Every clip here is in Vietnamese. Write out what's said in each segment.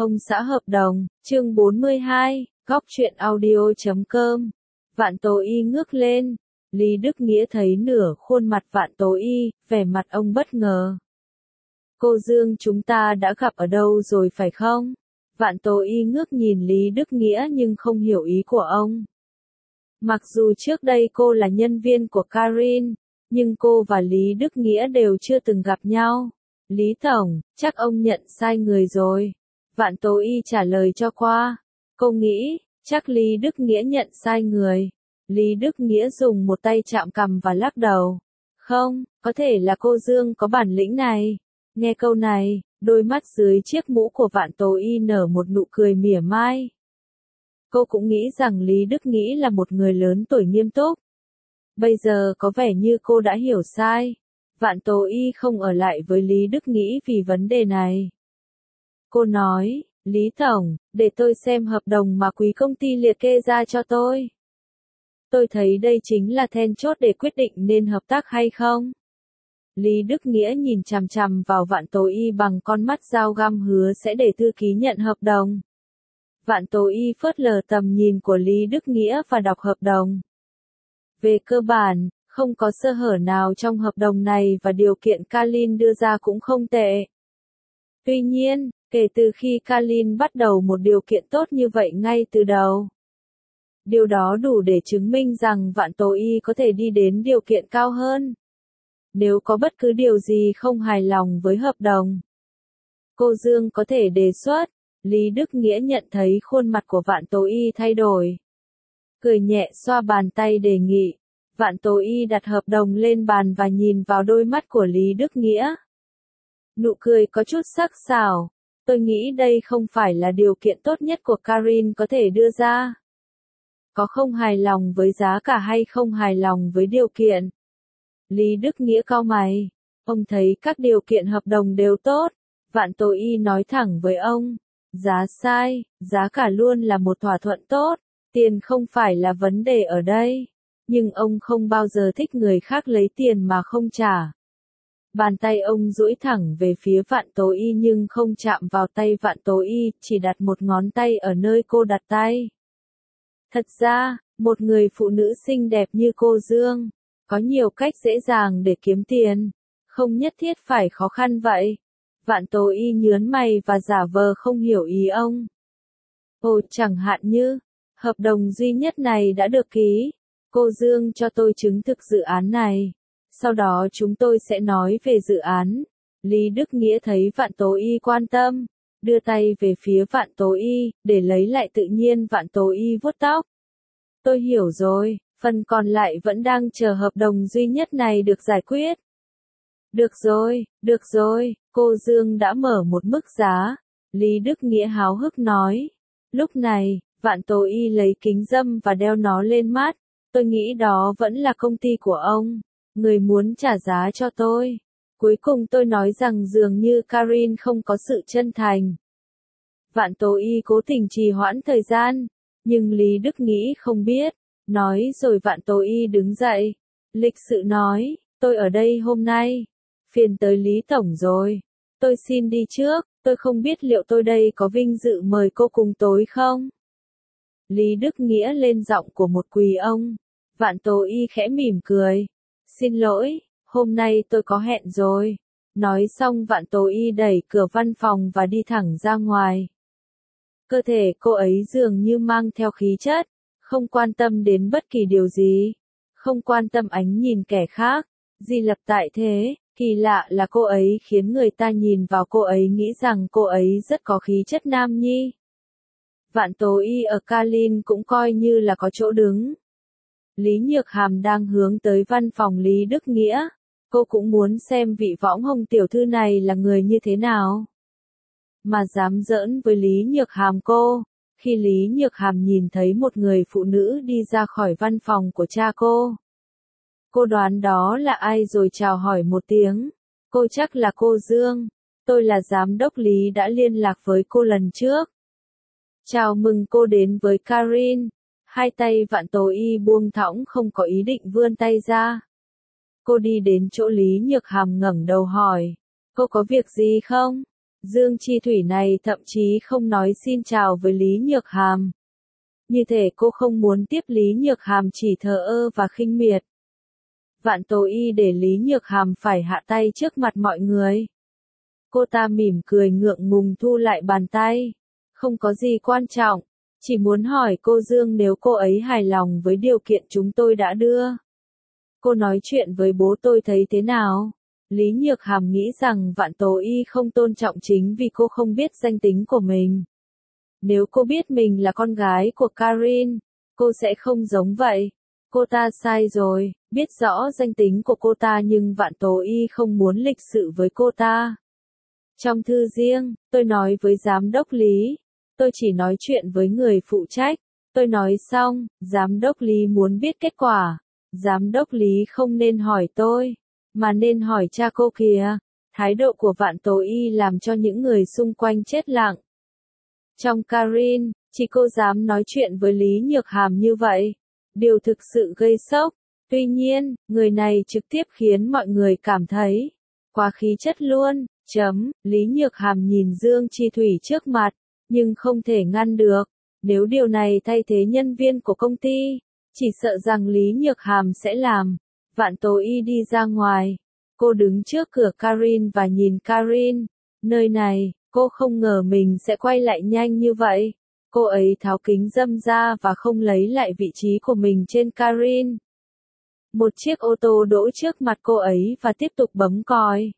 Ông xã hợp đồng, chương 42, góc truyện audio.com. Vạn Tố Y ngước lên, Lý Đức Nghĩa thấy nửa khuôn mặt Vạn Tố Y, vẻ mặt ông bất ngờ. Cô Dương chúng ta đã gặp ở đâu rồi phải không? Vạn Tố Y ngước nhìn Lý Đức Nghĩa nhưng không hiểu ý của ông. Mặc dù trước đây cô là nhân viên của Karin, nhưng cô và Lý Đức Nghĩa đều chưa từng gặp nhau. Lý Tổng, chắc ông nhận sai người rồi. Vạn Tố Y trả lời cho qua. Cô nghĩ, chắc Lý Đức Nghĩa nhận sai người. Lý Đức Nghĩa dùng một tay chạm cằm và lắc đầu. Không, có thể là cô Dương có bản lĩnh này. Nghe câu này, đôi mắt dưới chiếc mũ của Vạn Tố Y nở một nụ cười mỉa mai. Cô cũng nghĩ rằng Lý Đức Nghĩa là một người lớn tuổi nghiêm túc. Bây giờ có vẻ như cô đã hiểu sai. Vạn Tố Y không ở lại với Lý Đức Nghĩa vì vấn đề này. Cô nói, Lý Tổng, để tôi xem hợp đồng mà quý công ty liệt kê ra cho tôi. Tôi thấy đây chính là then chốt để quyết định nên hợp tác hay không. Lý Đức Nghĩa nhìn chằm chằm vào Vạn Tố Y bằng con mắt dao găm hứa sẽ để thư ký nhận hợp đồng. Vạn Tố Y phớt lờ tầm nhìn của Lý Đức Nghĩa và đọc hợp đồng. Về cơ bản, không có sơ hở nào trong hợp đồng này và điều kiện Karin đưa ra cũng không tệ. Tuy nhiên, kể từ khi Karin bắt đầu một điều kiện tốt như vậy ngay từ đầu, điều đó đủ để chứng minh rằng Vạn Tố Y có thể đi đến điều kiện cao hơn. Nếu có bất cứ điều gì không hài lòng với hợp đồng, cô Dương có thể đề xuất. Lý Đức Nghĩa nhận thấy khuôn mặt của Vạn Tố Y thay đổi. Cười nhẹ xoa bàn tay đề nghị. Vạn Tố Y đặt hợp đồng lên bàn và nhìn vào đôi mắt của Lý Đức Nghĩa. Nụ cười có chút sắc sảo. Tôi nghĩ đây không phải là điều kiện tốt nhất của Karin có thể đưa ra. Có không hài lòng với giá cả hay không hài lòng với điều kiện? Lý Đức Nghĩa cau mày. Ông thấy các điều kiện hợp đồng đều tốt. Vạn Tố Y nói thẳng với ông. Giá sai, giá cả luôn là một thỏa thuận tốt. Tiền không phải là vấn đề ở đây. Nhưng ông không bao giờ thích người khác lấy tiền mà không trả. Bàn tay ông duỗi thẳng về phía Vạn Tố Y nhưng không chạm vào tay Vạn Tố Y, chỉ đặt một ngón tay ở nơi cô đặt tay. Thật ra, một người phụ nữ xinh đẹp như cô Dương, có nhiều cách dễ dàng để kiếm tiền, không nhất thiết phải khó khăn vậy. Vạn Tố Y nhớn mày và giả vờ không hiểu ý ông. Ồ, chẳng hạn như, hợp đồng duy nhất này đã được ký, cô Dương cho tôi chứng thực dự án này, sau đó chúng tôi sẽ nói về dự án. Lý Đức Nghĩa thấy Vạn Tố Y quan tâm, đưa tay về phía Vạn Tố Y, để lấy lại tự nhiên. Vạn Tố Y vuốt tóc. Tôi hiểu rồi, phần còn lại vẫn đang chờ hợp đồng duy nhất này được giải quyết. Được rồi, cô Dương đã mở một mức giá. Lý Đức Nghĩa háo hức nói. Lúc này, Vạn Tố Y lấy kính râm và đeo nó lên mắt. Tôi nghĩ đó vẫn là công ty của ông. Người muốn trả giá cho tôi. Cuối cùng tôi nói rằng dường như Karin không có sự chân thành. Vạn Tố Y cố tình trì hoãn thời gian. Nhưng Lý Đức Nghĩa không biết. Nói rồi Vạn Tố Y đứng dậy. Lịch sự nói, tôi ở đây hôm nay. Phiền tới Lý Tổng rồi. Tôi xin đi trước, tôi không biết liệu tôi đây có vinh dự mời cô cùng tối không? Lý Đức Nghĩa lên giọng của một quý ông. Vạn Tố Y khẽ mỉm cười. Xin lỗi, hôm nay tôi có hẹn rồi. Nói xong Vạn Tố Y đẩy cửa văn phòng và đi thẳng ra ngoài. Cơ thể cô ấy dường như mang theo khí chất, không quan tâm đến bất kỳ điều gì, không quan tâm ánh nhìn kẻ khác. Di lập tại thế, kỳ lạ là cô ấy khiến người ta nhìn vào cô ấy nghĩ rằng cô ấy rất có khí chất nam nhi. Vạn Tố Y ở Karin cũng coi như là có chỗ đứng. Lý Nhược Hàm đang hướng tới văn phòng Lý Đức Nghĩa. Cô cũng muốn xem vị võng hồng tiểu thư này là người như thế nào. Mà dám giỡn với Lý Nhược Hàm cô. Khi Lý Nhược Hàm nhìn thấy một người phụ nữ đi ra khỏi văn phòng của cha cô. Cô đoán đó là ai rồi chào hỏi một tiếng. Cô chắc là cô Dương. Tôi là giám đốc Lý đã liên lạc với cô lần trước. Chào mừng cô đến với Karin. Hai tay Vạn Tố Y buông thõng không có ý định vươn tay ra. Cô đi đến chỗ Lý Nhược Hàm ngẩng đầu hỏi. Cô có việc gì không? Dương Chi Thủy này thậm chí không nói xin chào với Lý Nhược Hàm. Như thể cô không muốn tiếp Lý Nhược Hàm, chỉ thờ ơ và khinh miệt. Vạn Tố Y để Lý Nhược Hàm phải hạ tay trước mặt mọi người. Cô ta mỉm cười ngượng ngùng thu lại bàn tay. Không có gì quan trọng, chỉ muốn hỏi cô Dương nếu cô ấy hài lòng với điều kiện chúng tôi đã đưa. Cô nói chuyện với bố tôi thấy thế nào? Lý Nhược Hàm nghĩ rằng Vạn Tố Y không tôn trọng chính vì cô không biết danh tính của mình. Nếu cô biết mình là con gái của Karin, cô sẽ không giống vậy. Cô ta sai rồi, biết rõ danh tính của cô ta nhưng Vạn Tố Y không muốn lịch sự với cô ta. Trong thư riêng, tôi nói với giám đốc Lý. Tôi chỉ nói chuyện với người phụ trách. Tôi nói xong, giám đốc Lý muốn biết kết quả. Giám đốc Lý không nên hỏi tôi, mà nên hỏi cha cô kìa. Thái độ của Vạn Tố Y làm cho những người xung quanh chết lặng. Trong Karin, chỉ cô dám nói chuyện với Lý Nhược Hàm như vậy. Điều thực sự gây sốc. Tuy nhiên, người này trực tiếp khiến mọi người cảm thấy quá khí chất luôn. Lý Nhược Hàm nhìn Dương Chi Thủy trước mặt, nhưng không thể ngăn được. Nếu điều này thay thế nhân viên của công ty, chỉ sợ rằng Lý Nhược Hàm sẽ làm. Vạn Tố Y đi ra ngoài. Cô đứng trước cửa Karin và nhìn Karin. Nơi này, cô không ngờ mình sẽ quay lại nhanh như vậy. Cô ấy tháo kính râm ra và không lấy lại vị trí của mình trên Karin. Một chiếc ô tô đỗ trước mặt cô ấy và tiếp tục bấm còi.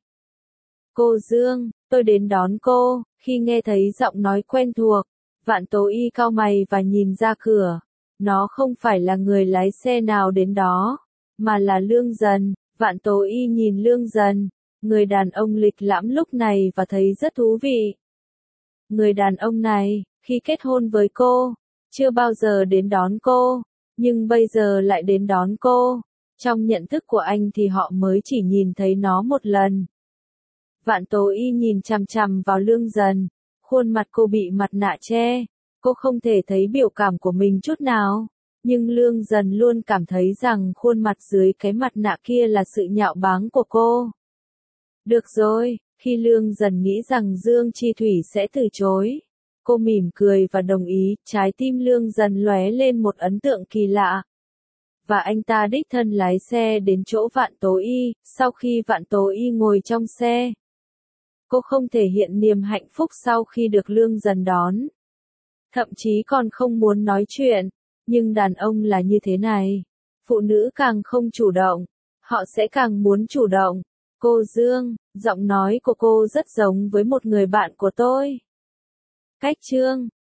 Cô Dương, tôi đến đón cô. Khi nghe thấy giọng nói quen thuộc, Vạn Tố Y cau mày và nhìn ra cửa. Nó không phải là người lái xe nào đến đó, mà là Lương Dần. Vạn Tố Y nhìn Lương Dần, người đàn ông lịch lãm lúc này và thấy rất thú vị. Người đàn ông này, khi kết hôn với cô, chưa bao giờ đến đón cô, nhưng bây giờ lại đến đón cô. Trong nhận thức của anh thì họ mới chỉ nhìn thấy nó một lần. Vạn Tố Y nhìn chằm chằm vào Lương Dần, khuôn mặt cô bị mặt nạ che, cô không thể thấy biểu cảm của mình chút nào, nhưng Lương Dần luôn cảm thấy rằng khuôn mặt dưới cái mặt nạ kia là sự nhạo báng của cô. Được rồi, khi Lương Dần nghĩ rằng Dương Chi Thủy sẽ từ chối, cô mỉm cười và đồng ý, trái tim Lương Dần lóe lên một ấn tượng kỳ lạ. Và anh ta đích thân lái xe đến chỗ Vạn Tố Y. Sau khi Vạn Tố Y ngồi trong xe, cô không thể hiện niềm hạnh phúc sau khi được Lương Dần đón. Thậm chí còn không muốn nói chuyện, nhưng đàn ông là như thế này. Phụ nữ càng không chủ động, họ sẽ càng muốn chủ động. Cô Dương, giọng nói của cô rất giống với một người bạn của tôi. Cách chương